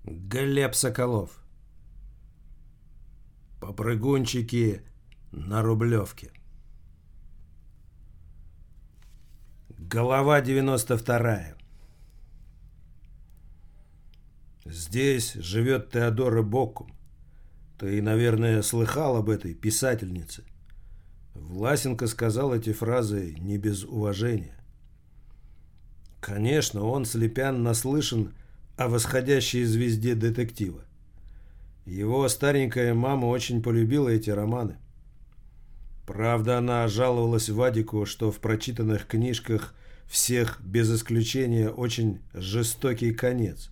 Глеб Соколов. Попрыгунчики на Рублевке. Глава 92. Здесь живет Теодора Боккум. Ты, наверное, слыхал об этой писательнице. Власенко сказал эти фразы не без уважения. Конечно, он, Слепян, наслышан о восходящей звезде детектива. Его старенькая мама очень полюбила эти романы. Правда, она жаловалась Вадику, что в прочитанных книжках всех без исключения очень жестокий конец.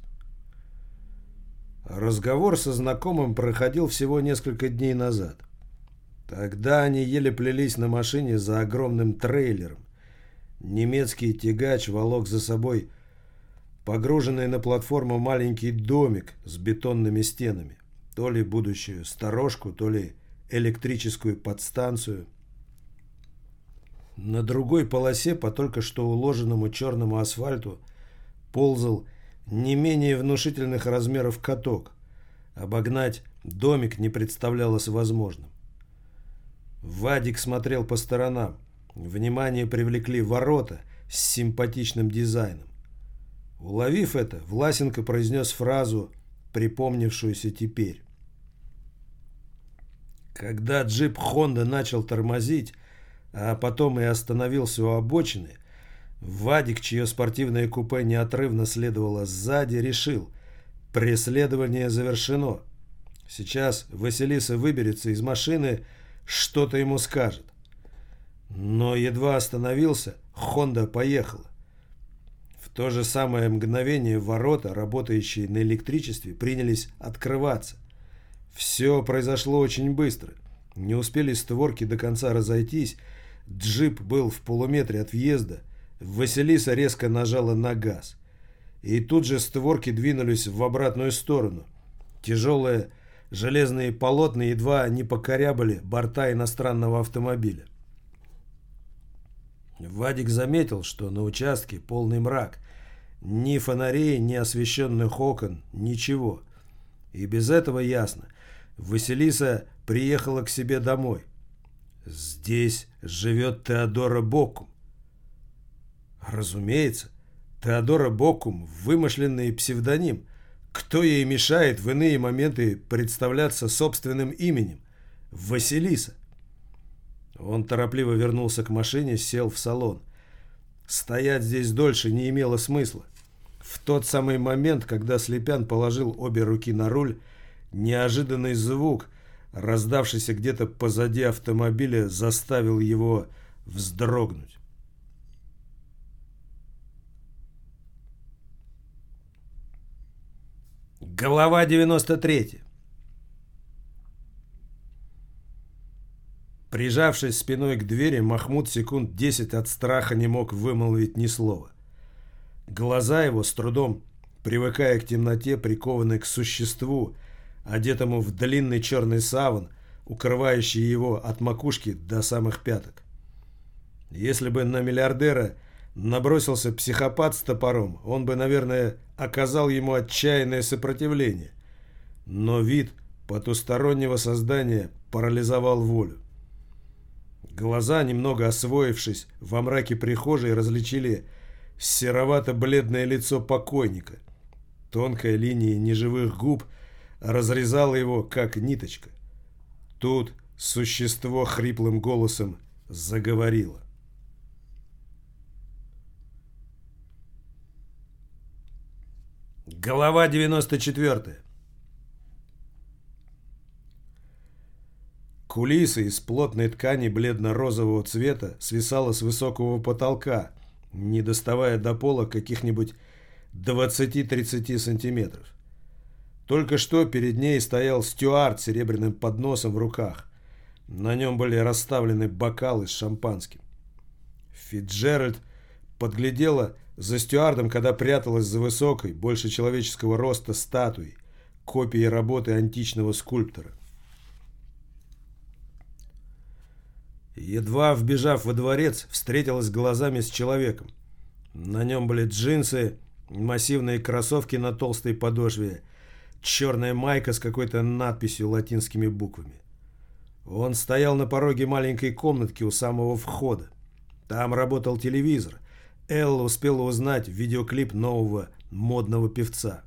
Разговор со знакомым проходил всего несколько дней назад. Тогда они еле плелись на машине за огромным трейлером. Немецкий тягач волок за собой погруженный на платформу маленький домик с бетонными стенами. То ли будущую сторожку, то ли электрическую подстанцию. На другой полосе по только что уложенному черному асфальту ползал не менее внушительных размеров каток. Обогнать домик не представлялось возможным. Вадик смотрел по сторонам. Внимание привлекли ворота с симпатичным дизайном. Уловив это, Власенко произнес фразу, припомнившуюся теперь. Когда джип Honda начал тормозить, а потом и остановился у обочины, Вадик, чье спортивное купе неотрывно следовало сзади, решил: преследование завершено. Сейчас Василиса выберется из машины, что-то ему скажет. Но едва остановился, Honda поехала. В то же самое мгновение ворота, работающие на электричестве, принялись открываться. Все произошло очень быстро. Не успели створки до конца разойтись, джип был в полуметре от въезда, Василиса резко нажала на газ. И тут же створки двинулись в обратную сторону. Тяжелые железные полотна едва не покорябали борта иностранного автомобиля. Вадик заметил, что на участке полный мрак. Ни фонарей, ни освещенных окон, ничего. И без этого ясно. Василиса приехала к себе домой. Здесь живет Теодора Боккум. Разумеется, Теодора Боккум – вымышленный псевдоним. Кто ей мешает в иные моменты представляться собственным именем? Василиса. Он торопливо вернулся к машине, сел в салон. Стоять здесь дольше не имело смысла. В тот самый момент, когда Слепян положил обе руки на руль, неожиданный звук, раздавшийся где-то позади автомобиля, заставил его вздрогнуть. Глава 93. Прижавшись спиной к двери, Махмуд секунд 10 от страха не мог вымолвить ни слова. Глаза его, с трудом привыкая к темноте, прикованы к существу, одетому в длинный черный саван, укрывающий его от макушки до самых пяток. Если бы на миллиардера набросился психопат с топором, он бы, наверное, оказал ему отчаянное сопротивление. Но вид потустороннего создания парализовал волю. Глаза, немного освоившись, во мраке прихожей различили серовато-бледное лицо покойника. Тонкая линия неживых губ разрезала его, как ниточка. Тут существо хриплым голосом заговорило. Глава 94. Кулиса из плотной ткани бледно-розового цвета свисала с высокого потолка, не доставая до пола каких-нибудь 20-30 сантиметров. Только что перед ней стоял стюард с серебряным подносом в руках. На нем были расставлены бокалы с шампанским. Фицджеральд подглядела за стюардом, когда пряталась за высокой, больше человеческого роста статуей, копией работы античного скульптора. Едва вбежав во дворец, встретилась глазами с человеком. На нем были джинсы, массивные кроссовки на толстой подошве, черная майка с какой-то надписью латинскими буквами. Он стоял на пороге маленькой комнатки у самого входа. Там работал телевизор. Элла успела узнать видеоклип нового модного певца.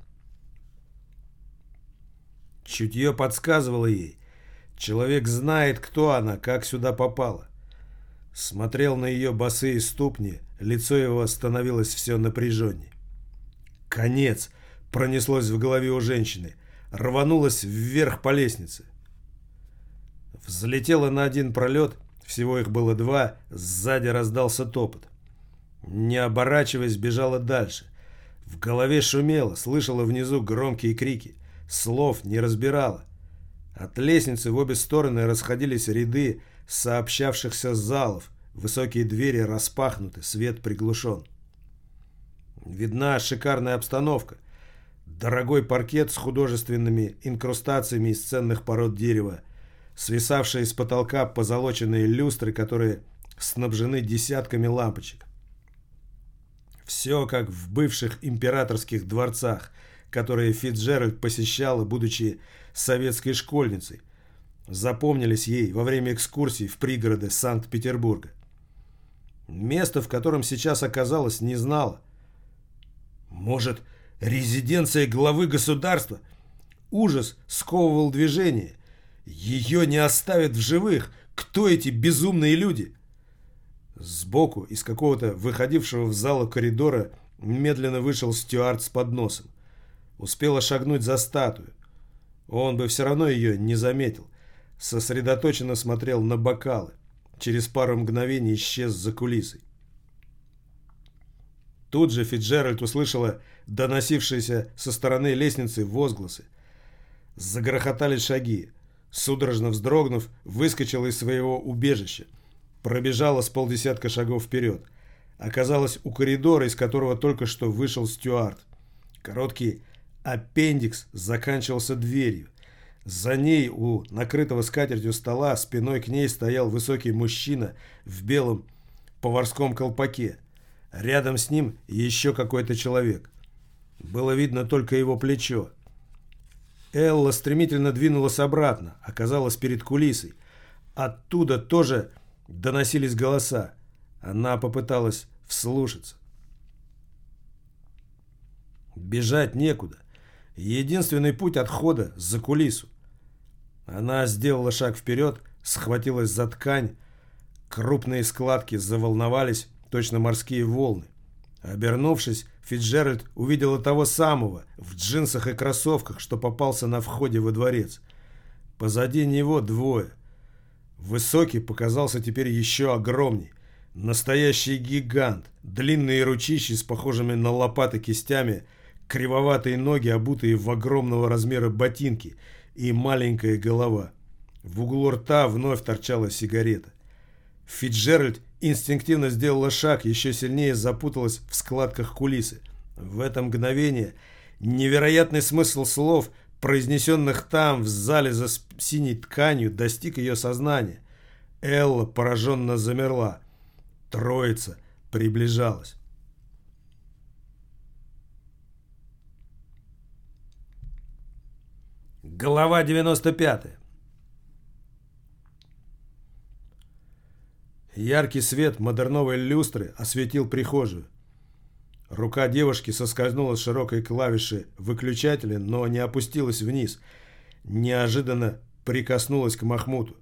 Чутье подсказывало ей. Человек знает, кто она, как сюда попала. Смотрел на ее босые ступни, лицо его становилось все напряженнее. «Конец!» — пронеслось в голове у женщины. Рванулась вверх по лестнице. Взлетела на один пролет, всего их было 2, сзади раздался топот. Не оборачиваясь, бежала дальше. В голове шумело, слышала внизу громкие крики. Слов не разбирала. От лестницы в обе стороны расходились ряды сообщавшихся залов. Высокие двери распахнуты, свет приглушен. Видна шикарная обстановка. Дорогой паркет с художественными инкрустациями из ценных пород дерева, свисавшие с потолка позолоченные люстры, которые снабжены десятками лампочек. Все как в бывших императорских дворцах, которые Фицджеральд посещала, будучи советской школьницей, запомнились ей во время экскурсий в пригороды Санкт-Петербурга. Место, в котором сейчас оказалась, не знала. Может, резиденция главы государства? Ужас сковывал движение. Ее не оставят в живых. Кто эти безумные люди? Сбоку, из какого-то выходившего в зал коридора, медленно вышел стюард с подносом. Успела шагнуть за статую. Он бы все равно ее не заметил. Сосредоточенно смотрел на бокалы. Через пару мгновений исчез за кулисой. Тут же Фицджеральд услышала доносившиеся со стороны лестницы возгласы. Загрохотали шаги. Судорожно вздрогнув, выскочила из своего убежища. Пробежала с полдесятка шагов вперед. Оказалась у коридора, из которого только что вышел стюард. Короткий аппендикс заканчивался дверью. За ней у накрытого скатертью стола спиной к ней стоял высокий мужчина в белом поварском колпаке. Рядом с ним еще какой-то человек. Было видно только его плечо. Элла стремительно двинулась обратно, оказалась перед кулисой. Оттуда тоже доносились голоса. Она попыталась вслушаться. Бежать некуда. Единственный путь отхода за кулису. Она сделала шаг вперед, схватилась за ткань. Крупные складки заволновались, точно морские волны. Обернувшись, Фицджеральд увидела того самого в джинсах и кроссовках, что попался на входе во дворец. Позади него 2. Высокий показался теперь еще огромней. Настоящий гигант. Длинные ручищи с похожими на лопаты кистями, кривоватые ноги, обутые в огромного размера ботинки, и маленькая голова. В углу рта вновь торчала сигарета. Фицджеральд инстинктивно сделала шаг, еще сильнее запуталась в складках кулисы. В это мгновение невероятный смысл слов, произнесенных там, в зале за синей тканью, достиг ее сознания. Элла пораженно замерла. Троица приближалась. Глава 95. Яркий свет модерновой люстры осветил прихожую. Рука девушки соскользнула с широкой клавиши выключателя, но не опустилась вниз. Неожиданно прикоснулась к Махмуту.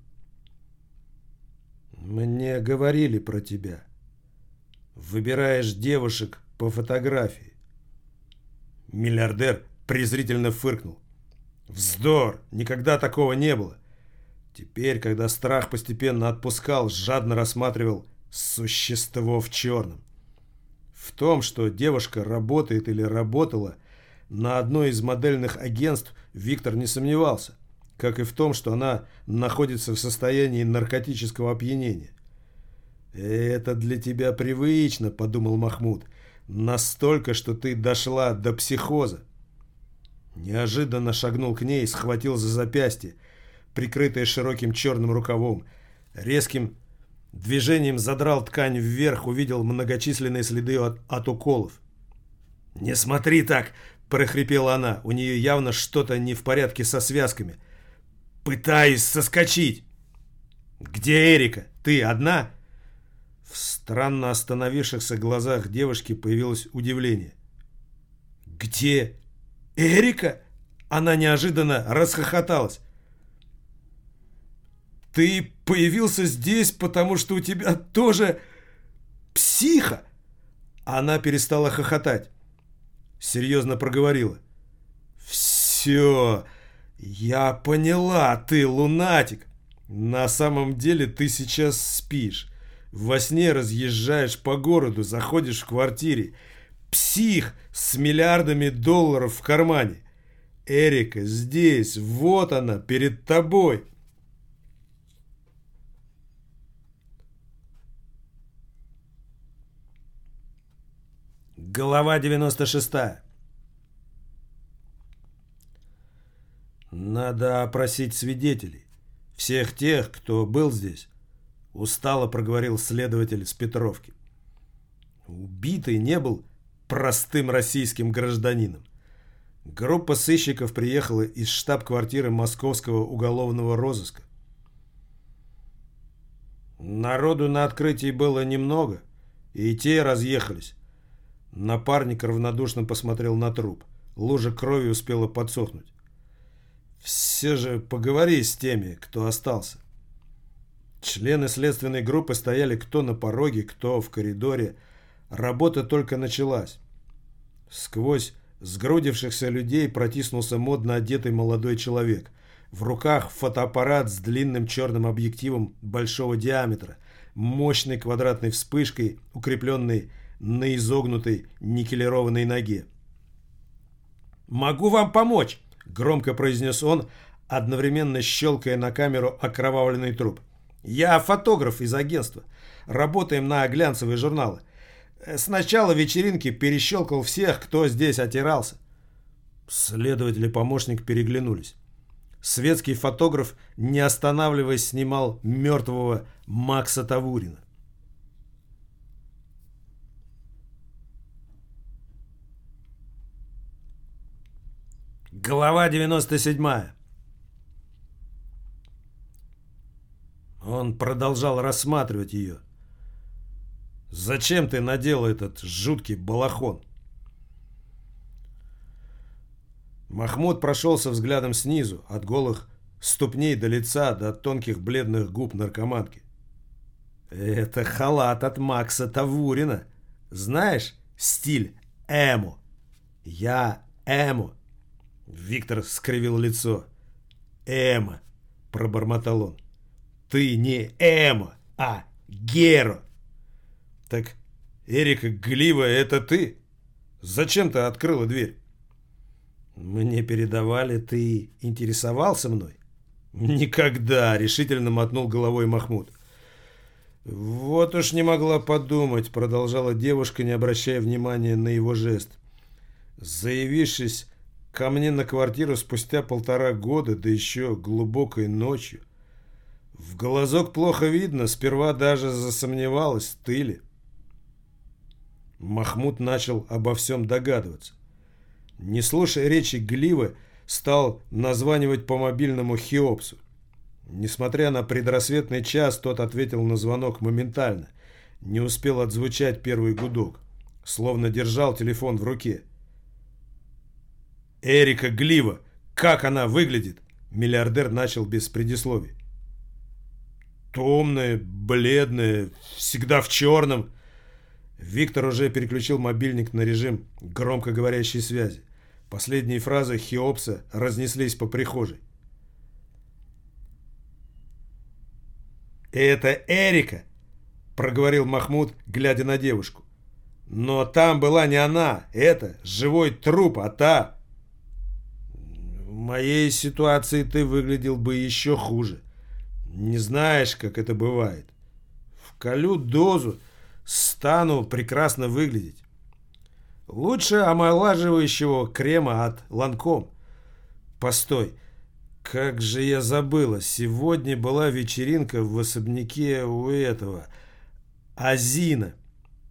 «Мне говорили про тебя. Выбираешь девушек по фотографии». Миллиардер презрительно фыркнул. «Вздор! Никогда такого не было!» Теперь, когда страх постепенно отпускал, жадно рассматривал существо в черном. В том, что девушка работает или работала на одно из модельных агентств, Виктор не сомневался, как и в том, что она находится в состоянии наркотического опьянения. «Это для тебя привычно», — подумал Махмуд, — «настолько, что ты дошла до психоза». Неожиданно шагнул к ней, схватил за запястье, прикрытое широким черным рукавом. Резким движением задрал ткань вверх, увидел многочисленные следы от уколов. «Не смотри так!» — прохрипела она. У нее явно что-то не в порядке со связками. «Пытаюсь соскочить!» «Где Эрика? Ты одна?» В странно остановившихся глазах девушки появилось удивление. «Где Эрика?» Она неожиданно расхохоталась. «Ты появился здесь, потому что у тебя тоже психа?» Она перестала хохотать. Серьезно проговорила. «Все, я поняла, ты лунатик. На самом деле ты сейчас спишь. Во сне разъезжаешь по городу, заходишь в квартире. Псих с миллиардами долларов в кармане. Эрика здесь, вот она, перед тобой». Глава 96. Надо опросить свидетелей. Всех тех, кто был здесь. Устало проговорил следователь с Петровки. Убитый не был простым российским гражданином. Группа сыщиков приехала из штаб-квартиры Московского уголовного розыска. Народу на открытии было немного, и те разъехались. Напарник равнодушно посмотрел на труп. Лужа крови успела подсохнуть. Все же поговори с теми, кто остался. Члены следственной группы стояли кто на пороге, кто в коридоре. Работа только началась. Сквозь сгрудившихся людей протиснулся модно одетый молодой человек. В руках фотоаппарат с длинным черным объективом большого диаметра, мощной квадратной вспышкой, укрепленной на изогнутой никелированной ноге. «Могу вам помочь!» — громко произнес он, одновременно щелкая на камеру окровавленный труп. «Я фотограф из агентства. Работаем на глянцевые журналы. С начала вечеринки перещелкал всех, кто здесь отирался». Следователь и помощник переглянулись. Светский фотограф, не останавливаясь, снимал мертвого Макса Тавурина. Глава 97. Он продолжал рассматривать ее. «Зачем ты надела этот жуткий балахон?» Махмуд прошелся взглядом снизу, от голых ступней до лица, до тонких бледных губ наркоманки. «Это халат от Макса Тавурина. Знаешь, стиль эмо. Я эмо». Виктор скривил лицо. «Эмо», — пробормотал он. «Ты не эмо, а геро». «Так Эрика Глива — это ты? Зачем ты открыла дверь?» «Мне передавали, ты интересовался мной?» «Никогда», — решительно мотнул головой Махмуд. «Вот уж не могла подумать», — продолжала девушка, не обращая внимания на его жест. «Заявившись ко мне на квартиру спустя 1,5 года, да еще глубокой ночью. В глазок плохо видно, сперва даже засомневалась, ты ли?» Махмуд начал обо всем догадываться. Не слушая речи Гливы, стал названивать по мобильному Хеопсу. Несмотря на предрассветный час, тот ответил на звонок моментально. Не успел отзвучать первый гудок, словно держал телефон в руке. «Эрика Глива, как она выглядит?» Миллиардер начал без предисловий. «Томная, бледная, всегда в черном». Виктор уже переключил мобильник на режим громкоговорящей связи. Последние фразы Хеопса разнеслись по прихожей. «Это Эрика», — проговорил Махмуд, глядя на девушку. «Но там была не она, это живой труп, а та...» «В моей ситуации ты выглядел бы еще хуже. Не знаешь, как это бывает. Вколю дозу, стану прекрасно выглядеть. Лучше омолаживающего крема от Ланком. Постой, как же я забыла, сегодня была вечеринка в особняке у этого Азина.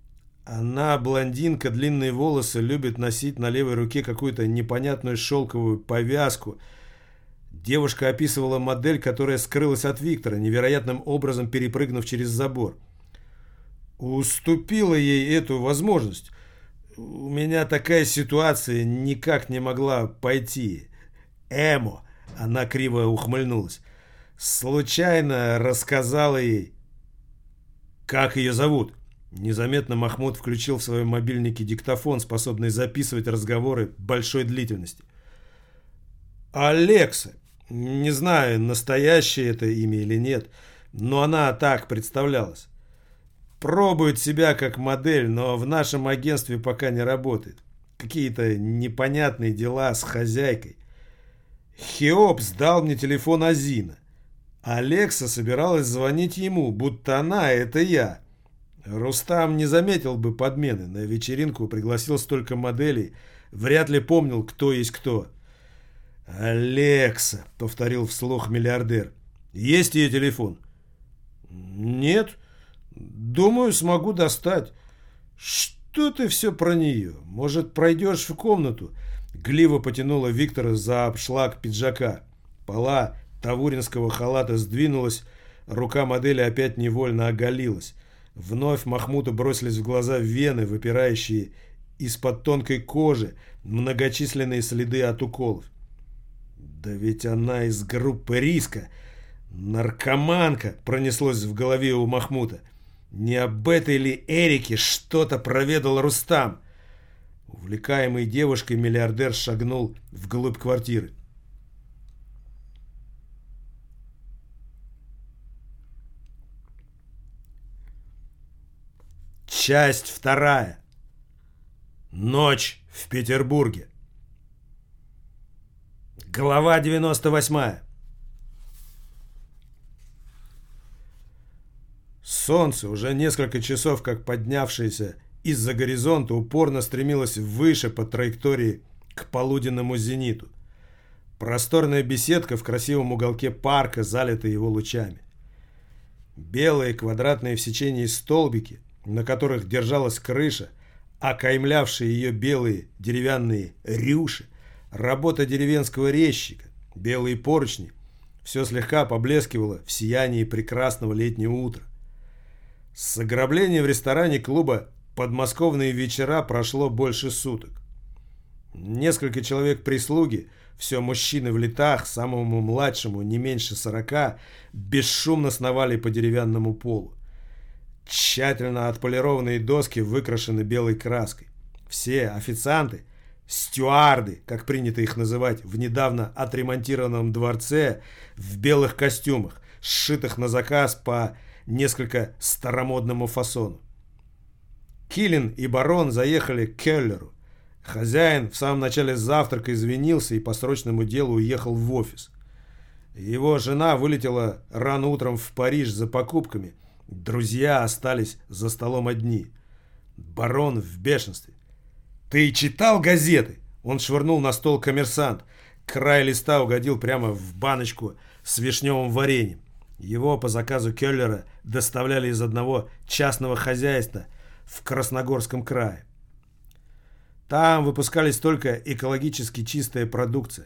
Она блондинка, длинные волосы, любит носить на левой руке какую-то непонятную шелковую повязку. Девушка описывала модель, которая скрылась от Виктора, невероятным образом перепрыгнув через забор. Уступила ей эту возможность. У меня такая ситуация никак не могла пойти. Эмо, она криво ухмыльнулась. Случайно рассказала ей, как ее зовут. Незаметно Махмуд включил в своем мобильнике диктофон, способный записывать разговоры большой длительности. Алекса. Не знаю, настоящее это имя или нет, но она так представлялась. Пробует себя как модель, но в нашем агентстве пока не работает. Какие-то непонятные дела с хозяйкой. Хеоп сдал мне телефон Азина. Алекса собиралась звонить ему, будто она — это я. Рустам не заметил бы подмены. На вечеринку пригласил столько моделей. Вряд ли помнил, кто есть кто. «Алекса», — повторил вслух миллиардер. «Есть ее телефон?» «Нет. Думаю, смогу достать». «Что ты все про нее? Может, пройдешь в комнату?» Гливо потянула Виктора за обшлаг пиджака. Пола тавуринского халата сдвинулась. Рука модели опять невольно оголилась. Вновь Махмуду бросились в глаза вены, выпирающие из-под тонкой кожи, многочисленные следы от уколов. «Да ведь она из группы риска! Наркоманка!» пронеслось в голове у Махмута. «Не об этой ли Эрике что-то проведал Рустам?» Увлекаемый девушкой, миллиардер шагнул вглубь квартиры. Часть вторая. Ночь в Петербурге. Глава 98. Солнце, уже несколько часов как поднявшееся из-за горизонта, упорно стремилось выше по траектории к полуденному зениту. Просторная беседка в красивом уголке парка залита его лучами. Белые квадратные в сечении столбики, на которых держалась крыша, окаймлявшие ее белые деревянные рюши, работа деревенского резчика, белые поручни, все слегка поблескивало в сиянии прекрасного летнего утра. С ограбления в ресторане клуба «Подмосковные вечера» прошло больше суток. Несколько человек прислуги, все мужчины в летах, самому младшему не меньше 40, бесшумно сновали по деревянному полу. Тщательно отполированные доски выкрашены белой краской. Все официанты, стюарды, как принято их называть, в недавно отремонтированном дворце, в белых костюмах, сшитых на заказ по несколько старомодному фасону. Килин и барон заехали к Келлеру. Хозяин в самом начале завтрака извинился и по срочному делу уехал в офис. Его жена вылетела рано утром в Париж за покупками. Друзья остались за столом одни. Барон в бешенстве. «Ты читал газеты?» Он швырнул на стол «Коммерсант». Край листа угодил прямо в баночку с вишневым вареньем. Его по заказу Келлера доставляли из одного частного хозяйства в Красногорском крае. Там выпускались только экологически чистая продукция.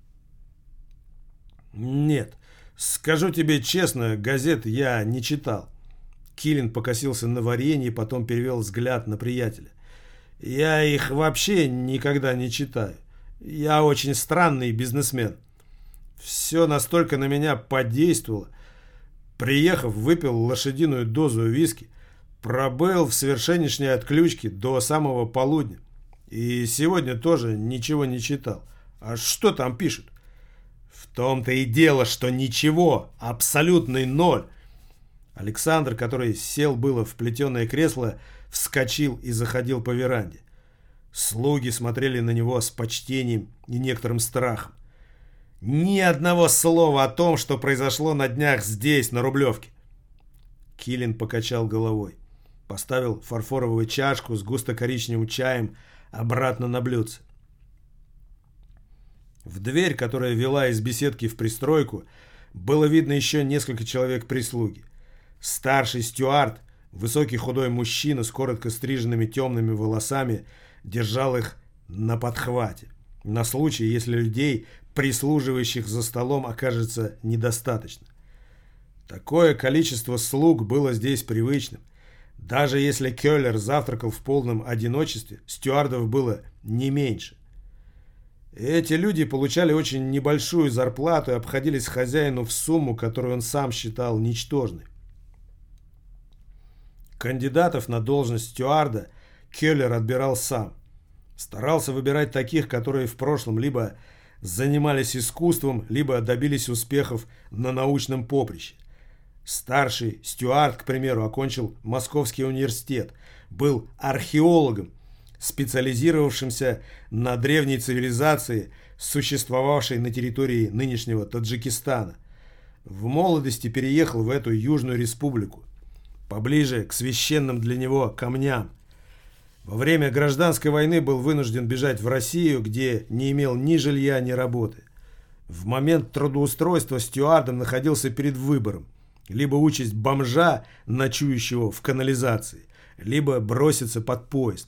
Нет, скажу тебе честно, газет я не читал. Килин покосился на варенье, потом перевел взгляд на приятеля. Я их вообще никогда не читаю. Я очень странный бизнесмен. Все настолько на меня подействовало. Приехав, выпил лошадиную дозу виски, пробыл в совершеннейшей отключке до самого полудня. И сегодня тоже ничего не читал. А что там пишут? В том-то и дело, что ничего. Абсолютный ноль. Александр, который сел было в плетеное кресло, вскочил и заходил по веранде. Слуги смотрели на него с почтением и некоторым страхом. Ни одного слова о том, что произошло на днях здесь, на Рублевке. Килин покачал головой. Поставил фарфоровую чашку с густо-коричневым чаем обратно на блюдце. В дверь, которая вела из беседки в пристройку, было видно еще несколько человек прислуги. Старший стюард, Высокий худой мужчина с коротко стриженными темными волосами держал их на подхвате, на случай, если людей, прислуживающих за столом, окажется недостаточно. Такое количество слуг было здесь привычным. Даже если Келлер завтракал в полном одиночестве, стюардов было не меньше. Эти люди получали очень небольшую зарплату и обходились хозяину в сумму, которую он сам считал ничтожной. Кандидатов на должность стюарда Келлер отбирал сам. Старался выбирать таких, которые в прошлом либо занимались искусством, либо добились успехов на научном поприще. Старший стюард, к примеру, окончил Московский университет, был археологом, специализировавшимся на древней цивилизации, существовавшей на территории нынешнего Таджикистана. В молодости переехал в эту Южную республику, поближе к священным для него камням. Во время гражданской войны был вынужден бежать в Россию, где не имел ни жилья, ни работы. В момент трудоустройства стюардом находился перед выбором: либо участь бомжа, ночующего в канализации, либо броситься под поезд.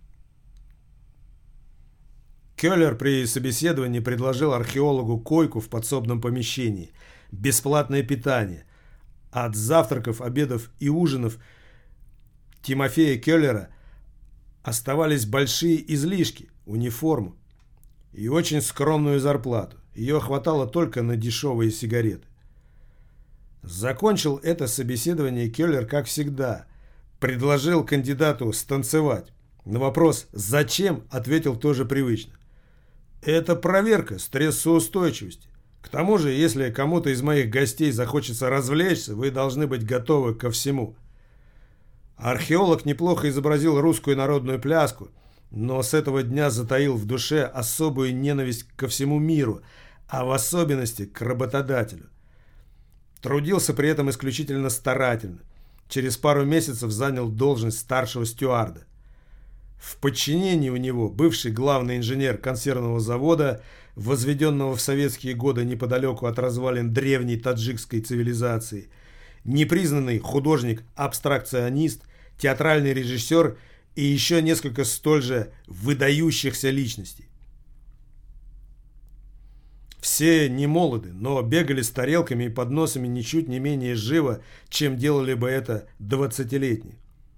Келлер при собеседовании предложил археологу койку в подсобном помещении, бесплатное питание. От завтраков, обедов и ужинов Тимофея Келлера оставались большие излишки, униформу и очень скромную зарплату. Ее хватало только на дешевые сигареты. Закончил это собеседование Келлер, как всегда, предложил кандидату станцевать. На вопрос «Зачем?» ответил тоже привычно: «Это проверка стрессоустойчивости. К тому же, если кому-то из моих гостей захочется развлечься, вы должны быть готовы ко всему». Археолог неплохо изобразил русскую народную пляску, но с этого дня затаил в душе особую ненависть ко всему миру, а в особенности к работодателю. Трудился при этом исключительно старательно. Через пару месяцев занял должность старшего стюарда. В подчинении у него бывший главный инженер консервного завода, возведенного в советские годы неподалеку от развалин древней таджикской цивилизации, непризнанный художник-абстракционист, театральный режиссер и еще несколько столь же выдающихся личностей. Все не молоды, но бегали с тарелками и подносами ничуть не менее живо, чем делали бы это 20-летние.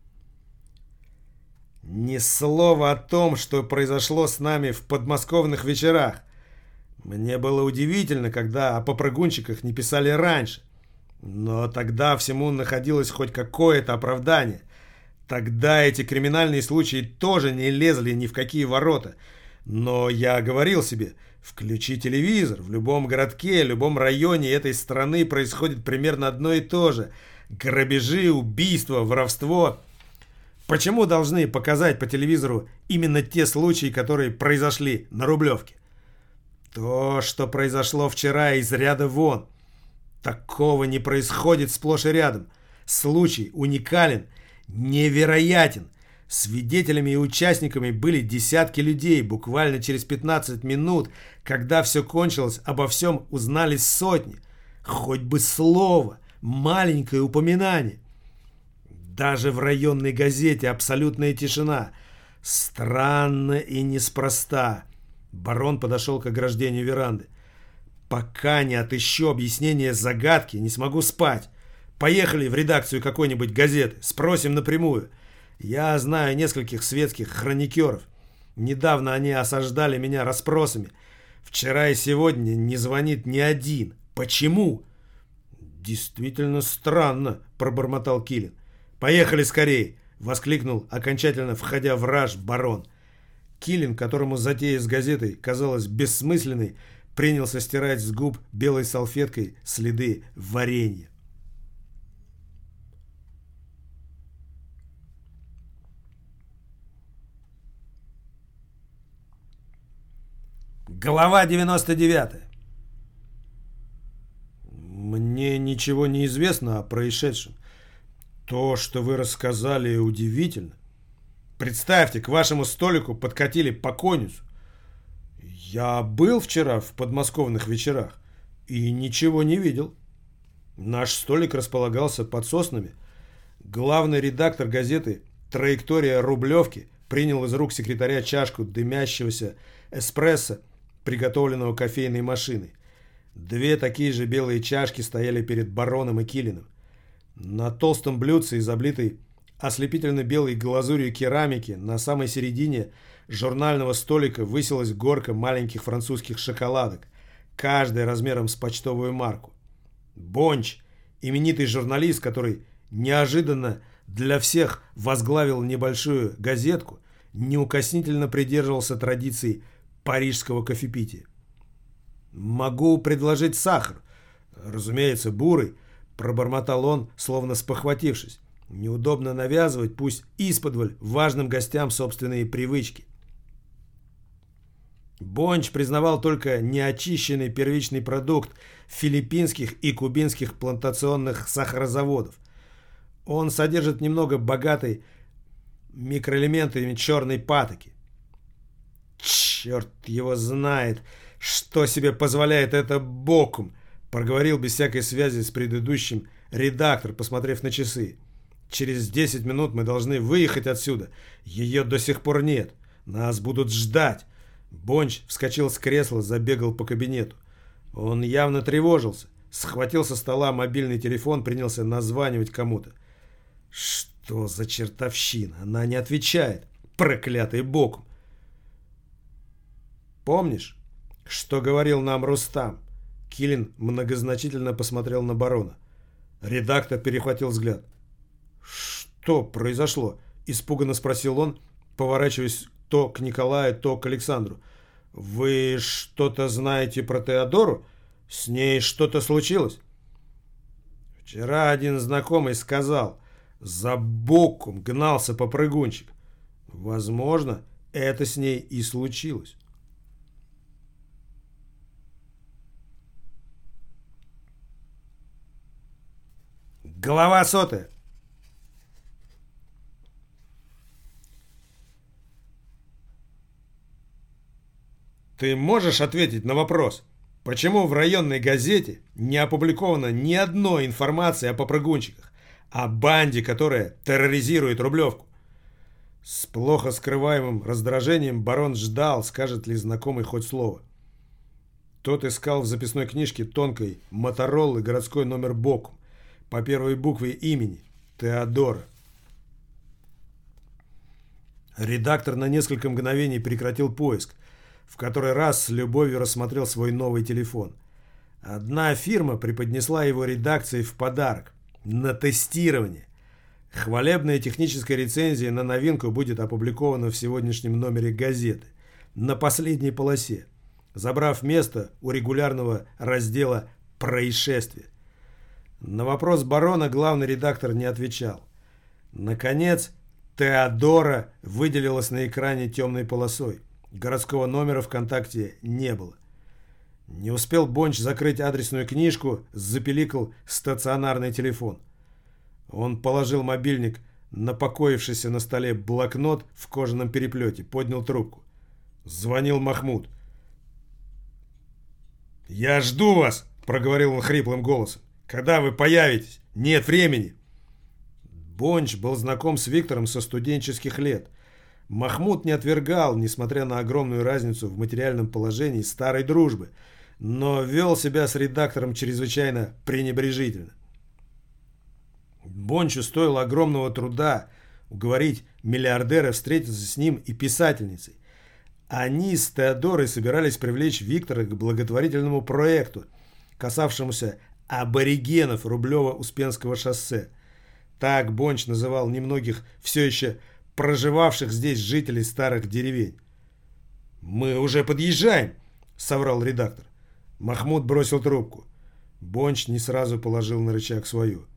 Ни слова о том, что произошло с нами в подмосковных вечерах. Мне было удивительно, когда о попрыгунчиках не писали раньше. Но тогда всему находилось хоть какое-то оправдание. Тогда эти криминальные случаи тоже не лезли ни в какие ворота. Но я говорил себе: включи телевизор, в любом городке, любом районе этой страны происходит примерно одно и то же. Грабежи, убийства, воровство. Почему должны показать по телевизору именно те случаи, которые произошли на Рублевке? То, что произошло вчера, из ряда вон. Такого не происходит сплошь и рядом. Случай уникален, невероятен. Свидетелями и участниками были десятки людей. Буквально через 15 минут, когда все кончилось, обо всем узнали сотни. Хоть бы слово, маленькое упоминание. Даже в районной газете абсолютная тишина. Странно и неспроста. Барон подошел к ограждению веранды. Пока не отыщу объяснение загадки, не смогу спать. Поехали в редакцию какой-нибудь газеты, спросим напрямую. Я знаю нескольких светских хроникеров. Недавно они осаждали меня расспросами. Вчера и сегодня не звонит ни один. Почему? Действительно странно, пробормотал Килин. Поехали скорее, воскликнул, окончательно входя в раж, барон. Килин, которому затея с газетой казалась бессмысленной, принялся стирать с губ белой салфеткой следы варенья. Глава 99. Мне ничего не известно о происшедшем. То, что вы рассказали, удивительно. Представьте, к вашему столику подкатили покойницу. Я был вчера в подмосковных вечерах и ничего не видел. Наш столик располагался под соснами. Главный редактор газеты «Траектория Рублевки» принял из рук секретаря чашку дымящегося эспрессо, приготовленного кофейной машиной. Две такие же белые чашки стояли перед бароном и Килиным. На толстом блюдце из облитой ослепительно-белой глазурью керамики на самой середине журнального столика высилась горка маленьких французских шоколадок, каждая размером с почтовую марку. Бонч, именитый журналист, который неожиданно для всех возглавил небольшую газетку, неукоснительно придерживался традиций парижского кофепития. «Могу предложить сахар. Разумеется, бурый», — пробормотал он, словно спохватившись. «Неудобно навязывать, пусть исподволь, важным гостям собственные привычки». Бонч признавал только неочищенный первичный продукт филиппинских и кубинских плантационных сахарозаводов. Он содержит немного богатой микроэлементами черной патоки. «Черт его знает, что себе позволяет это Бокум», — проговорил без всякой связи с предыдущим редактор, посмотрев на часы. «Через 10 минут мы должны выехать отсюда. Ее до сих пор нет. Нас будут ждать». Бонч вскочил с кресла, забегал по кабинету. Он явно тревожился. Схватил со стола мобильный телефон, принялся названивать кому-то. «Что за чертовщина? Она не отвечает. Проклятый Бокум!» «Помнишь, что говорил нам Рустам?» Килин многозначительно посмотрел на барона. Редактор перехватил взгляд. «Что произошло?» – испуганно спросил он, поворачиваясь то к Николаю, то к Александру. «Вы что-то знаете про Теодору? С ней что-то случилось?» «Вчера один знакомый сказал, за Бокум гнался попрыгунчик. Возможно, это с ней и случилось». Глава 100. Ты можешь ответить на вопрос, почему в районной газете не опубликовано ни одной информации о попрыгунчиках, о банде, которая терроризирует Рублевку? С плохо скрываемым раздражением барон ждал, скажет ли знакомый хоть слово. Тот искал в записной книжке тонкой Мотороллы городской номер Бокум по первой букве имени – Теодора. Редактор на несколько мгновений прекратил поиск, в который раз с любовью рассмотрел свой новый телефон. Одна фирма преподнесла его редакции в подарок на тестирование. Хвалебная техническая рецензия на новинку будет опубликована в сегодняшнем номере газеты на последней полосе, забрав место у регулярного раздела «Происшествия». На вопрос барона главный редактор не отвечал. Наконец, Теодора выделилась на экране темной полосой. Городского номера ВКонтакте не было. Не успел Бонч закрыть адресную книжку, запиликал стационарный телефон. Он положил мобильник на покоившийся на столе блокнот в кожаном переплете, поднял трубку. Звонил Махмуд. «Я жду вас», — проговорил он хриплым голосом. «Когда вы появитесь? Нет времени». Бонч был знаком с Виктором со студенческих лет. Махмуд не отвергал, несмотря на огромную разницу в материальном положении, старой дружбы, но вел себя с редактором чрезвычайно пренебрежительно. Бончу стоило огромного труда уговорить миллиардера встретиться с ним и писательницей. Они с Теодорой собирались привлечь Виктора к благотворительному проекту, касавшемуся аборигенов Рублево-Успенского шоссе. Так Бонч называл немногих все еще проживавших здесь жителей старых деревень. «Мы уже подъезжаем», — соврал редактор. Махмуд бросил трубку. Бонч не сразу положил на рычаг свою.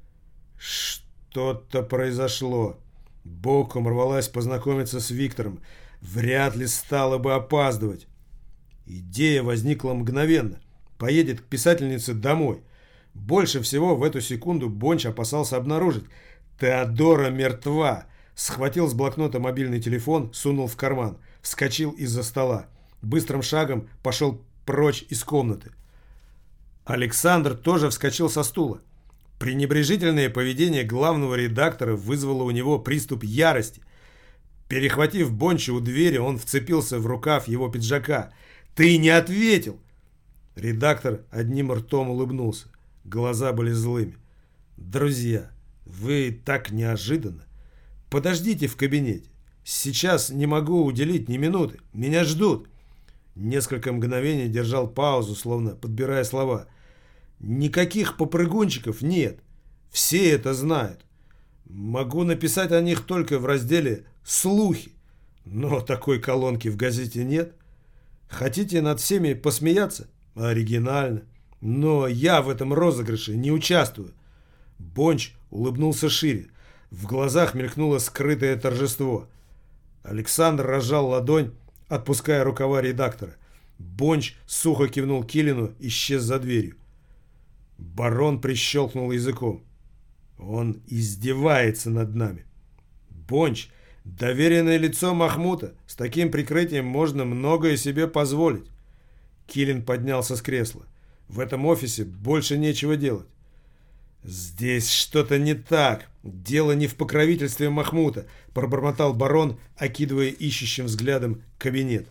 Что-то произошло. Бокум рвалась познакомиться с Виктором. Вряд ли стала бы опаздывать. Идея возникла мгновенно. Поедет к писательнице домой. Больше всего в эту секунду Бонч опасался обнаружить. Теодора мертва. Схватил с блокнота мобильный телефон, сунул в карман. Вскочил из-за стола. Быстрым шагом пошел прочь из комнаты. Александр тоже вскочил со стула. Пренебрежительное поведение главного редактора вызвало у него приступ ярости. Перехватив Бонча у двери, он вцепился в рукав его пиджака. «Ты не ответил!» Редактор одним ртом улыбнулся. Глаза были злыми. «Друзья, вы так неожиданно. Подождите в кабинете. Сейчас не могу уделить ни минуты. Меня ждут». Несколько мгновений держал паузу, словно подбирая слова. «Никаких попрыгунчиков нет. Все это знают. Могу написать о них только в разделе «Слухи». Но такой колонки в газете нет. Хотите над всеми посмеяться? Оригинально. Но я в этом розыгрыше не участвую». Бонч улыбнулся шире. В глазах мелькнуло скрытое торжество. Александр разжал ладонь, отпуская рукава редактора. Бонч сухо кивнул Килину, исчез за дверью. Барон прищелкнул языком. «Он издевается над нами». «Бонч, доверенное лицо Махмута. С таким прикрытием можно многое себе позволить». Килин поднялся с кресла. «В этом офисе больше нечего делать». «Здесь что-то не так. Дело не в покровительстве Махмута», — пробормотал барон, окидывая ищущим взглядом кабинет.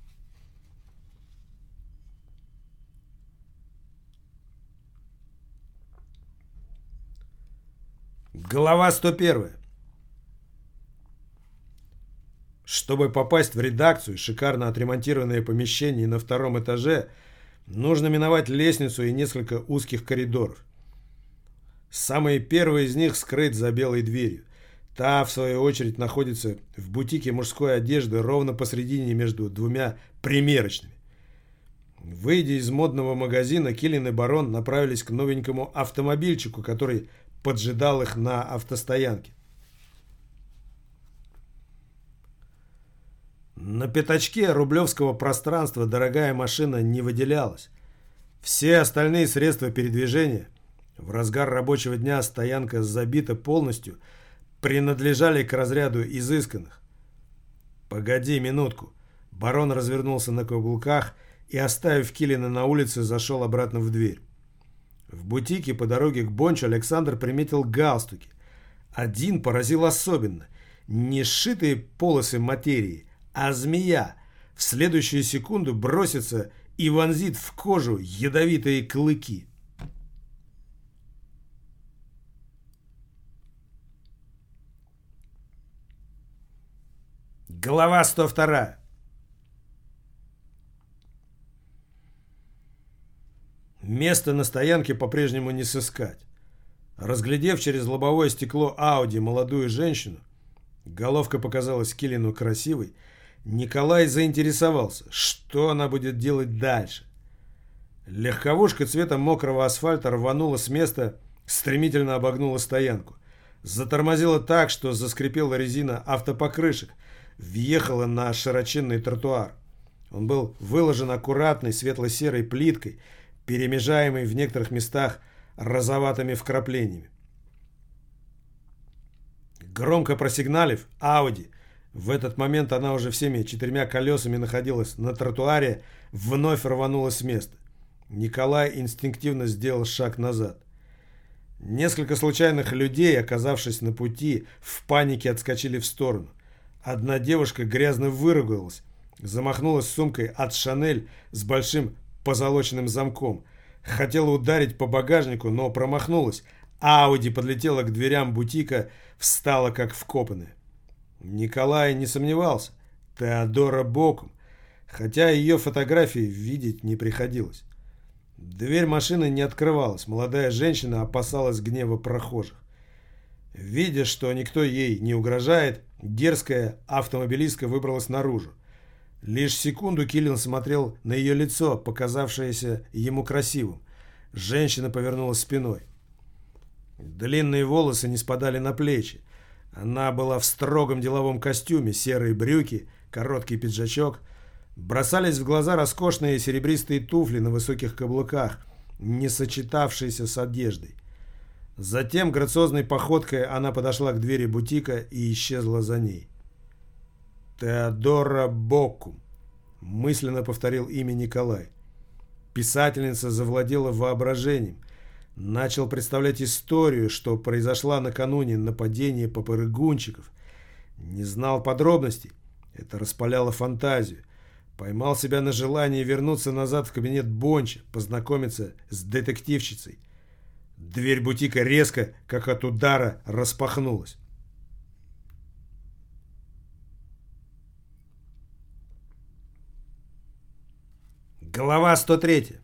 Глава 101. Чтобы попасть в редакцию, шикарно отремонтированное помещение на втором этаже, нужно миновать лестницу и несколько узких коридоров. Самый первый из них скрыт за белой дверью. Та, в свою очередь, находится в бутике мужской одежды ровно посредине между двумя примерочными. Выйдя из модного магазина, Килин и барон направились к новенькому автомобильчику, который поджидал их на автостоянке. На пятачке рублевского пространства дорогая машина не выделялась. Все остальные средства передвижения, в разгар рабочего дня стоянка забита полностью, принадлежали к разряду изысканных. «Погоди минутку». Барон развернулся на каблуках и, оставив Килина на улице, зашел обратно в дверь. В бутике по дороге к Бончу Александр приметил галстуки. Один поразил особенно. Не сшитые полосы материи, а змея. В следующую секунду бросится и вонзит в кожу ядовитые клыки. Глава 102. Место на стоянке по-прежнему не сыскать. Разглядев через лобовое стекло Ауди молодую женщину, головка показалась Килину красивой, Николай заинтересовался, что она будет делать дальше. Легковушка цвета мокрого асфальта рванула с места, стремительно обогнула стоянку. Затормозила так, что заскрипела резина автопокрышек, въехала на широченный тротуар. Он был выложен аккуратной светло-серой плиткой, перемежаемой в некоторых местах розоватыми вкраплениями. Громко просигналив, Ауди, в этот момент она уже всеми четырьмя колесами находилась на тротуаре, вновь рванулась с места. Николай инстинктивно сделал шаг назад. Несколько случайных людей, оказавшись на пути, в панике отскочили в сторону. Одна девушка грязно выругалась, замахнулась сумкой от «Шанель» с большим позолоченным замком. Хотела ударить по багажнику, но промахнулась. Ауди подлетела к дверям бутика, встала как вкопанная. Николай не сомневался. Теодора Бокум, хотя ее фотографии видеть не приходилось. Дверь машины не открывалась. Молодая женщина опасалась гнева прохожих. Видя, что никто ей не угрожает, дерзкая автомобилистка выбралась наружу. Лишь секунду Килин смотрел на ее лицо, показавшееся ему красивым. Женщина повернулась спиной. Длинные волосы не спадали на плечи. Она была в строгом деловом костюме, серые брюки, короткий пиджачок. Бросались в глаза роскошные серебристые туфли на высоких каблуках, не сочетавшиеся с одеждой. Затем грациозной походкой она подошла к двери бутика и исчезла за ней. Теодора Бокум, мысленно повторил имя Николай. Писательница завладела воображением. Начал представлять историю, что произошла накануне нападения попрыгунчиков. Не знал подробностей. Это распаляло фантазию. Поймал себя на желании вернуться назад в кабинет Бонча, познакомиться с детективщицей. Дверь бутика резко, как от удара, распахнулась. Глава 103.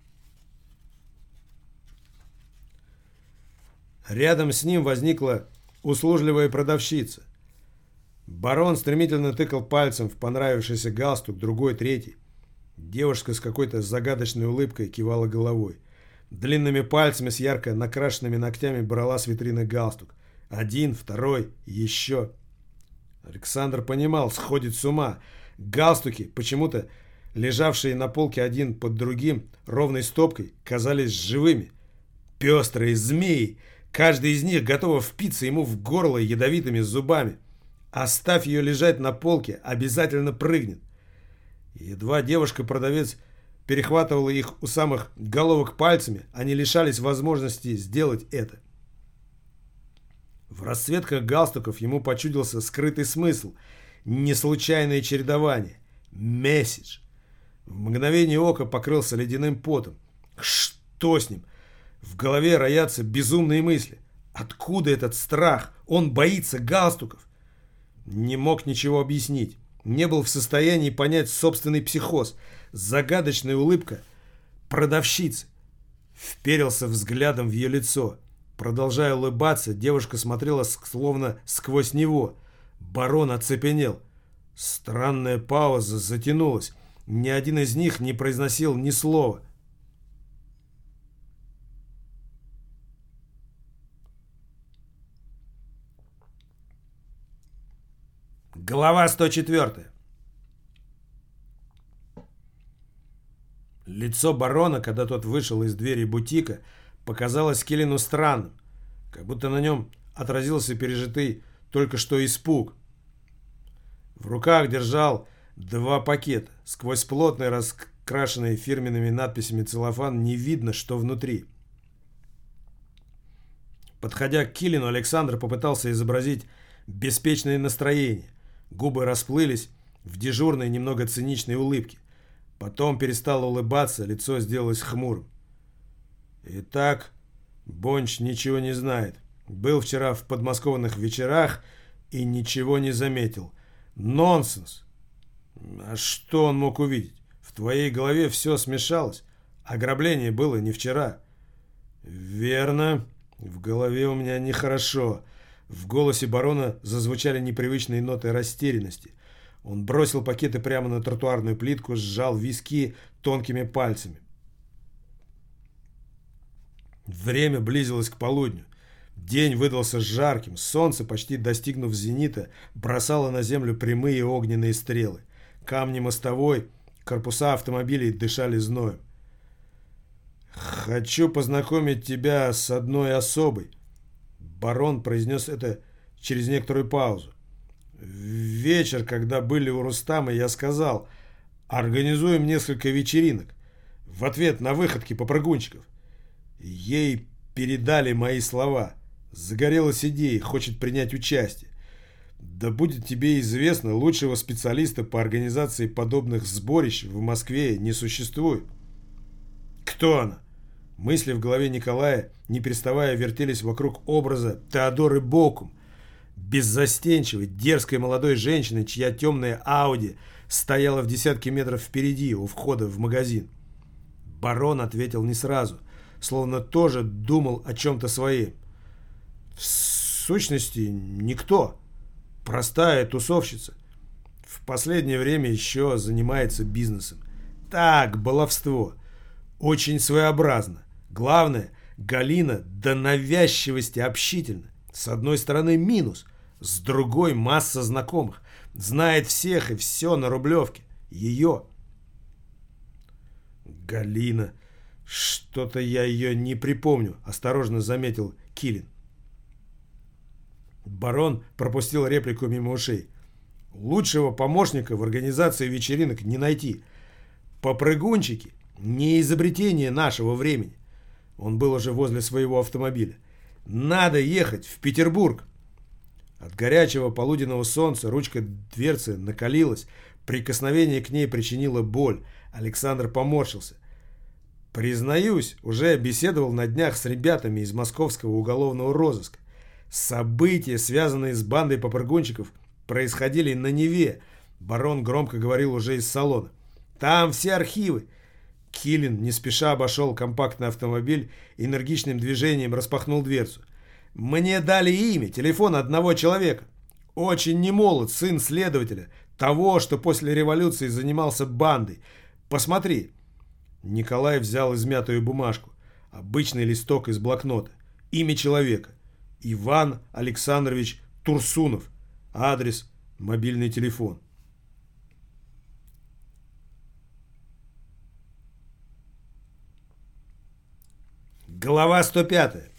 Рядом с ним возникла услужливая продавщица. Барон стремительно тыкал пальцем в понравившийся галстук, другой, третий. Девушка с какой-то загадочной улыбкой кивала головой. Длинными пальцами с ярко накрашенными ногтями брала с витрины галстук. Один, второй, еще. Александр понимал, сходит с ума. Галстуки, почему-то лежавшие на полке один под другим, ровной стопкой, казались живыми. Пестрые змеи. Каждый из них готов впиться ему в горло ядовитыми зубами. Оставь ее лежать на полке, обязательно прыгнет. Едва девушка-продавец перехватывала их у самых головок пальцами, они лишались возможности сделать это. В расцветках галстуков ему почудился скрытый смысл, неслучайное чередование, месседж. В мгновение ока покрылся ледяным потом. Что с ним? В голове роятся безумные мысли. Откуда этот страх? Он боится галстуков. Не мог ничего объяснить. Не был в состоянии понять собственный психоз. Загадочная улыбка продавщицы. Вперился взглядом в ее лицо. Продолжая улыбаться, девушка смотрела словно сквозь него. Барон оцепенел. Странная пауза затянулась. Ни один из них не произносил ни слова. Глава 104. Лицо барона, когда тот вышел из двери бутика, показалось Киллину странным, как будто на нем отразился пережитый только что испуг. В руках держал два пакета. Сквозь плотный, раскрашенный фирменными надписями целлофан не видно, что внутри. Подходя к Киллину, Александр попытался изобразить беспечное настроение. Губы расплылись в дежурной, немного циничной улыбке. Потом перестал улыбаться, лицо сделалось хмурым. Итак, Бонч ничего не знает. Был вчера в подмосковных вечерах и ничего не заметил. Нонсенс! А что он мог увидеть? В твоей голове все смешалось. Ограбление было не вчера. Верно. В голове у меня нехорошо. В голосе барона зазвучали непривычные ноты растерянности. Он бросил пакеты прямо на тротуарную плитку, сжал виски тонкими пальцами. Время близилось к полудню. День выдался жарким. Солнце, почти достигнув зенита, бросало на землю прямые огненные стрелы. Камни мостовой, корпуса автомобилей дышали зноем. «Хочу познакомить тебя с одной особой». Барон произнес это через некоторую паузу. Вечер, когда были у Рустама, я сказал: организуем несколько вечеринок в ответ на выходки попрыгунчиков. Ей передали мои слова. Загорелась идея, хочет принять участие. Да будет тебе известно, лучшего специалиста по организации подобных сборищ в Москве не существует. Кто она? Мысли в голове Николая, не переставая, вертелись вокруг образа Теодоры Бокум, беззастенчивой, дерзкой молодой женщины, чья темная Ауди стояла в десятке метров впереди, у входа в магазин. Барон ответил не сразу, словно тоже думал о чем-то своем. В сущности, никто. Простая тусовщица. В последнее время еще занимается бизнесом. Так, баловство. Очень своеобразно. Главное, Галина до навязчивости общительна. С одной стороны минус, с другой масса знакомых. Знает всех и все на Рублевке. Ее. Галина. Что-то я ее не припомню, осторожно заметил Киллин. Барон пропустил реплику мимо ушей. Лучшего помощника в организации вечеринок не найти. Попрыгунчики — не изобретение нашего времени. Он был уже возле своего автомобиля. «Надо ехать в Петербург!» От горячего полуденного солнца ручка дверцы накалилась. Прикосновение к ней причинило боль. Александр поморщился. «Признаюсь, уже беседовал на днях с ребятами из московского уголовного розыска. События, связанные с бандой попрыгунчиков, происходили на Неве», — барон громко говорил уже из салона. «Там все архивы». Килин не спеша обошел компактный автомобиль, энергичным движением распахнул дверцу. «Мне дали имя, телефон одного человека. Очень немолод, сын следователя, того, что после революции занимался бандой. Посмотри». Николай взял измятую бумажку, обычный листок из блокнота. Имя человека. Иван Александрович Турсунов. Адрес, мобильный телефон. Глава 105.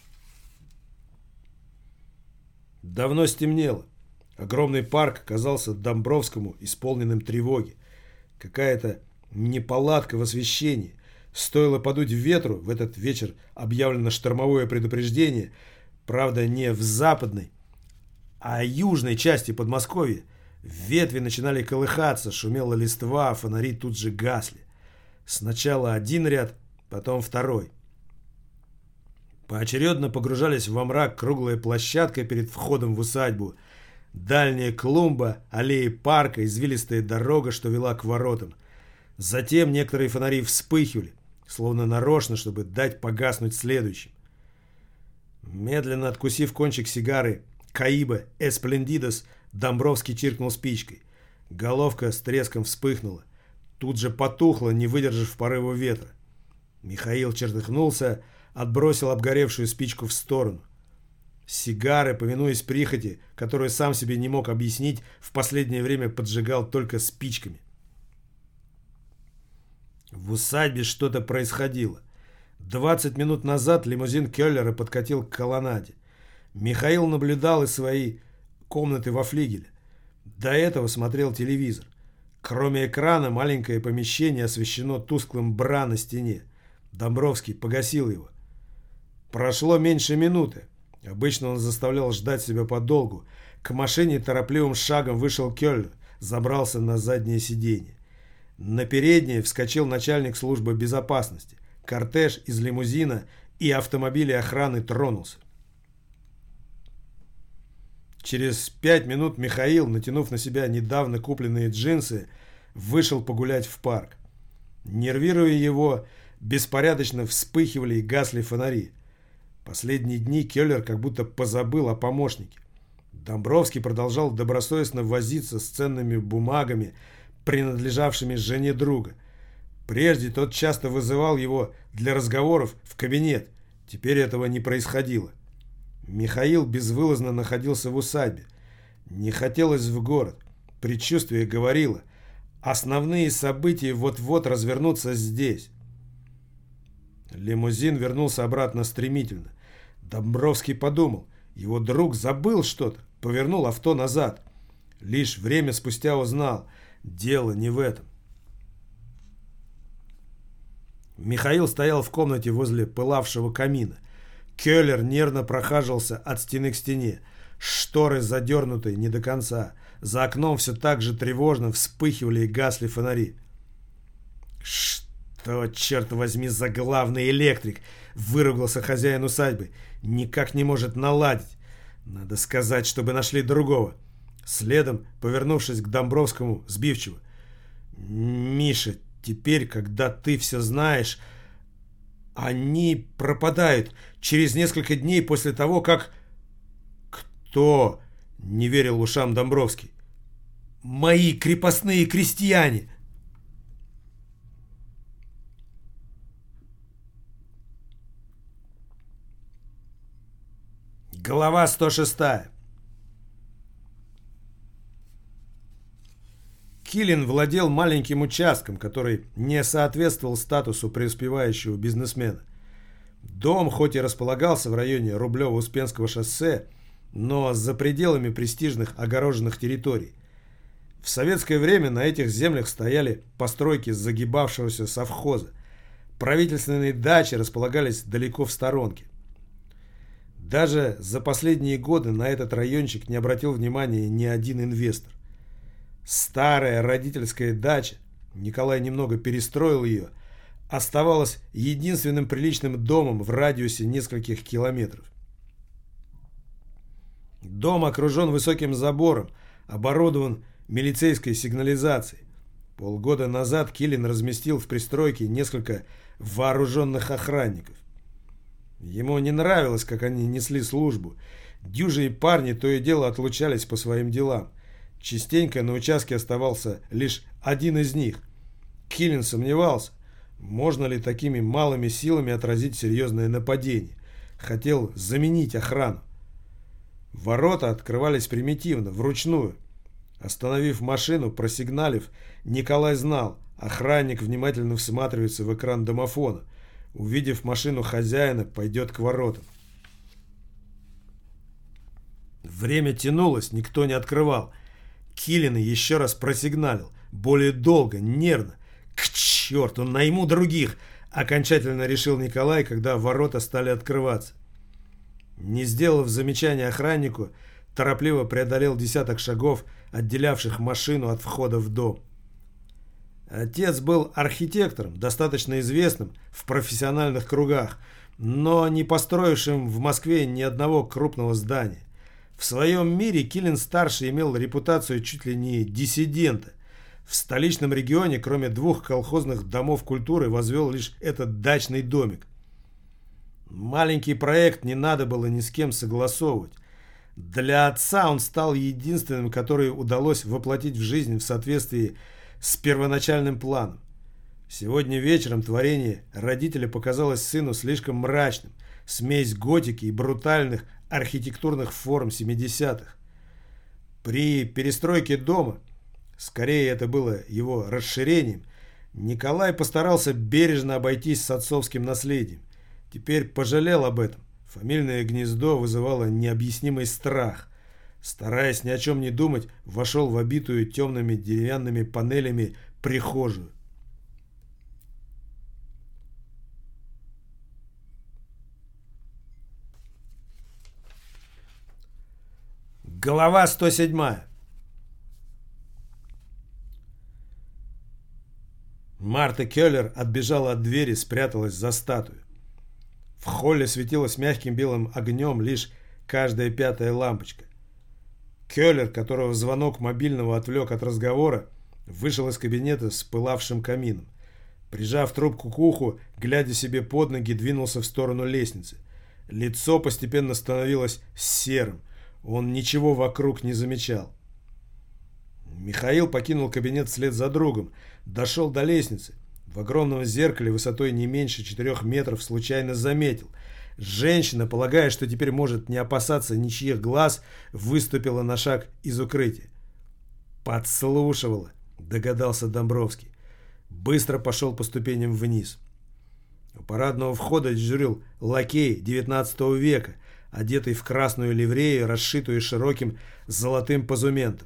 Давно стемнело. Огромный парк казался Домбровскому исполненным тревоги. Какая-то неполадка в освещении. Стоило подуть ветру, в этот вечер объявлено штормовое предупреждение, правда не в западной, а южной части Подмосковья. Ветви начинали колыхаться, шумела листва, фонари тут же гасли. Сначала один ряд, потом второй. Поочередно погружались во мрак круглая площадка перед входом в усадьбу, дальняя клумба, аллеи парка, извилистая дорога, что вела к воротам. Затем некоторые фонари вспыхивали, словно нарочно, чтобы дать погаснуть следующим. Медленно откусив кончик сигары Каиба Эсплендидос, Домбровский чиркнул спичкой. Головка с треском вспыхнула. Тут же потухла, не выдержав порыва ветра. Михаил чертыхнулся, отбросил обгоревшую спичку в сторону. Сигары, повинуясь прихоти, которую сам себе не мог объяснить, в последнее время поджигал только спичками. В усадьбе что-то происходило. 20 минут назад лимузин Келлера подкатил к колоннаде. Михаил наблюдал из своей комнаты во флигеле. До этого смотрел телевизор. Кроме экрана, маленькое помещение освещено тусклым бра на стене. Домбровский погасил его. Прошло меньше минуты. Обычно он заставлял ждать себя подолгу. К машине торопливым шагом вышел Келлер, забрался на заднее сиденье. На переднее вскочил начальник службы безопасности. Кортеж из лимузина и автомобиля охраны тронулся. Через 5 минут Михаил, натянув на себя недавно купленные джинсы, вышел погулять в парк. Нервируя его, беспорядочно вспыхивали и гасли фонари. Последние дни Келлер как будто позабыл о помощнике. Домбровский продолжал добросовестно возиться с ценными бумагами, принадлежавшими жене друга. Прежде тот часто вызывал его для разговоров в кабинет. Теперь этого не происходило. Михаил безвылазно находился в усадьбе. Не хотелось в город. Предчувствие говорило: основные события вот-вот развернутся здесь. Лимузин вернулся обратно стремительно. Домбровский подумал: его друг забыл что-то, повернул авто назад. Лишь время спустя узнал: дело не в этом. Михаил стоял в комнате возле пылавшего камина. Келлер нервно прохаживался от стены к стене. Шторы задернуты не до конца. За окном все так же тревожно вспыхивали и гасли фонари. «Что, черт возьми, за главный электрик?» — выругался хозяин усадьбы. «Никак не может наладить. Надо сказать, чтобы нашли другого». Следом, повернувшись к Домбровскому, сбивчиво: «Миша, теперь, когда ты все знаешь, они пропадают через несколько дней после того, как...» «Кто?» — не верил ушам Домбровский. «Мои крепостные крестьяне!» Глава 106. Килин владел маленьким участком, который не соответствовал статусу преуспевающего бизнесмена. Дом хоть и располагался в районе Рублево-Успенского шоссе, но за пределами престижных огороженных территорий. В советское время на этих землях стояли постройки загибавшегося совхоза. Правительственные дачи располагались далеко в сторонке. Даже за последние годы на этот райончик не обратил внимания ни один инвестор. Старая родительская дача, Николай немного перестроил ее, оставалась единственным приличным домом в радиусе нескольких километров. Дом окружен высоким забором, оборудован милицейской сигнализацией. Полгода назад Килин разместил в пристройке несколько вооруженных охранников. Ему не нравилось, как они несли службу. Дюжи и парни то и дело отлучались по своим делам. Частенько на участке оставался лишь один из них. Килин сомневался, можно ли такими малыми силами отразить серьезное нападение. Хотел заменить охрану. Ворота открывались примитивно, вручную. Остановив машину, просигналив, Николай знал, охранник внимательно всматривается в экран домофона. Увидев машину хозяина, пойдет к воротам. Время тянулось, никто не открывал. Килин еще раз просигналил. Более долго, нервно. К черту, найму других! Окончательно решил Николай, когда ворота стали открываться. Не сделав замечания охраннику, торопливо преодолел десяток шагов, отделявших машину от входа в дом. Отец был архитектором, достаточно известным в профессиональных кругах, но не построившим в Москве ни одного крупного здания. В своем мире Килин-старший имел репутацию чуть ли не диссидента. В столичном регионе, кроме 2 колхозных домов культуры, возвел лишь этот дачный домик. Маленький проект не надо было ни с кем согласовывать. Для отца он стал единственным, который удалось воплотить в жизнь в соответствии с первоначальным планом. Сегодня вечером творение родителя показалось сыну слишком мрачным, смесь готики и брутальных архитектурных форм 70-х. При перестройке дома, скорее это было его расширением, Николай постарался бережно обойтись с отцовским наследием. Теперь пожалел об этом. Фамильное гнездо вызывало необъяснимый страх. Стараясь ни о чем не думать, вошел в обитую темными деревянными панелями прихожую. Глава 107. Марта Келлер отбежала от двери, спряталась за статую. В холле светилась мягким белым огнем лишь каждая 5-я лампочка. Келлер, которого звонок мобильного отвлек от разговора, вышел из кабинета с пылавшим камином. Прижав трубку к уху, глядя себе под ноги, двинулся в сторону лестницы. Лицо постепенно становилось серым. Он ничего вокруг не замечал. Михаил покинул кабинет вслед за другом. Дошел до лестницы. В огромном зеркале высотой не меньше 4 метров случайно заметил. Женщина, полагая, что теперь может не опасаться ничьих глаз, выступила на шаг из укрытия. «Подслушивала», догадался Домбровский. Быстро пошел по ступеням вниз. У парадного входа дежурил лакей 19 века, одетый в красную ливрею, расшитую широким золотым позументом.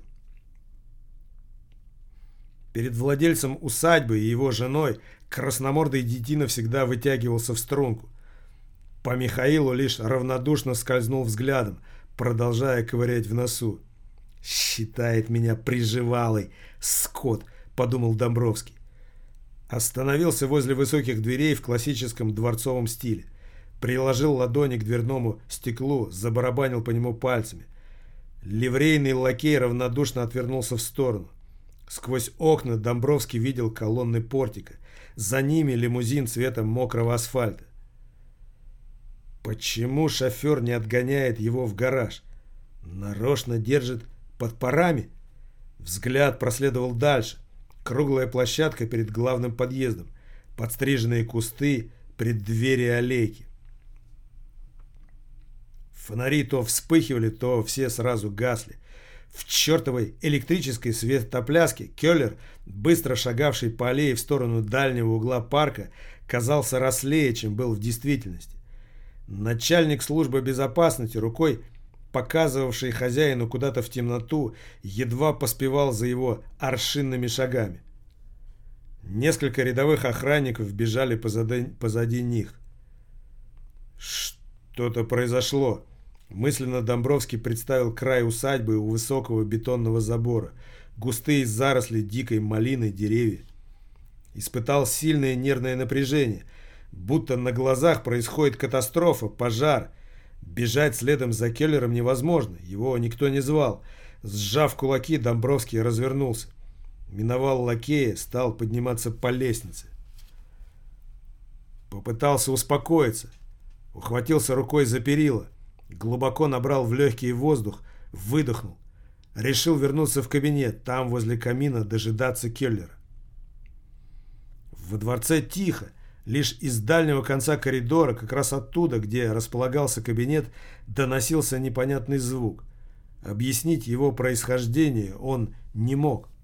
Перед владельцем усадьбы и его женой красномордый детина всегда вытягивался в струнку. По Михаилу лишь равнодушно скользнул взглядом, продолжая ковырять в носу. «Считает меня приживалой, скот», — подумал Домбровский. Остановился возле высоких дверей в классическом дворцовом стиле. Приложил ладони к дверному стеклу, забарабанил по нему пальцами. Ливрейный лакей равнодушно отвернулся в сторону. Сквозь окна Домбровский видел колонны портика. За ними лимузин цвета мокрого асфальта. Почему шофер не отгоняет его в гараж? Нарочно держит под парами? Взгляд проследовал дальше. Круглая площадка перед главным подъездом. Подстриженные кусты, преддверие аллейки. Фонари то вспыхивали, то все сразу гасли. В чертовой электрической светопляске Келлер, быстро шагавший по аллее в сторону дальнего угла парка, казался рослее, чем был в действительности. Начальник службы безопасности, рукой показывавший хозяину куда-то в темноту, едва поспевал за его аршинными шагами. Несколько рядовых охранников бежали позади них. Что-то произошло. Мысленно Домбровский представил край усадьбы у высокого бетонного забора, густые заросли дикой малины, деревья. Испытал сильное нервное напряжение, будто на глазах происходит катастрофа, пожар. Бежать следом за Келлером невозможно, его никто не звал. Сжав кулаки, Домбровский развернулся. Миновал лакея, стал подниматься по лестнице. Попытался успокоиться. Ухватился рукой за перила. Глубоко набрал в легкий воздух, выдохнул. Решил вернуться в кабинет, там возле камина дожидаться Келлера. Во дворце тихо. Лишь из дальнего конца коридора, как раз оттуда, где располагался кабинет, доносился непонятный звук. Объяснить его происхождение он не мог.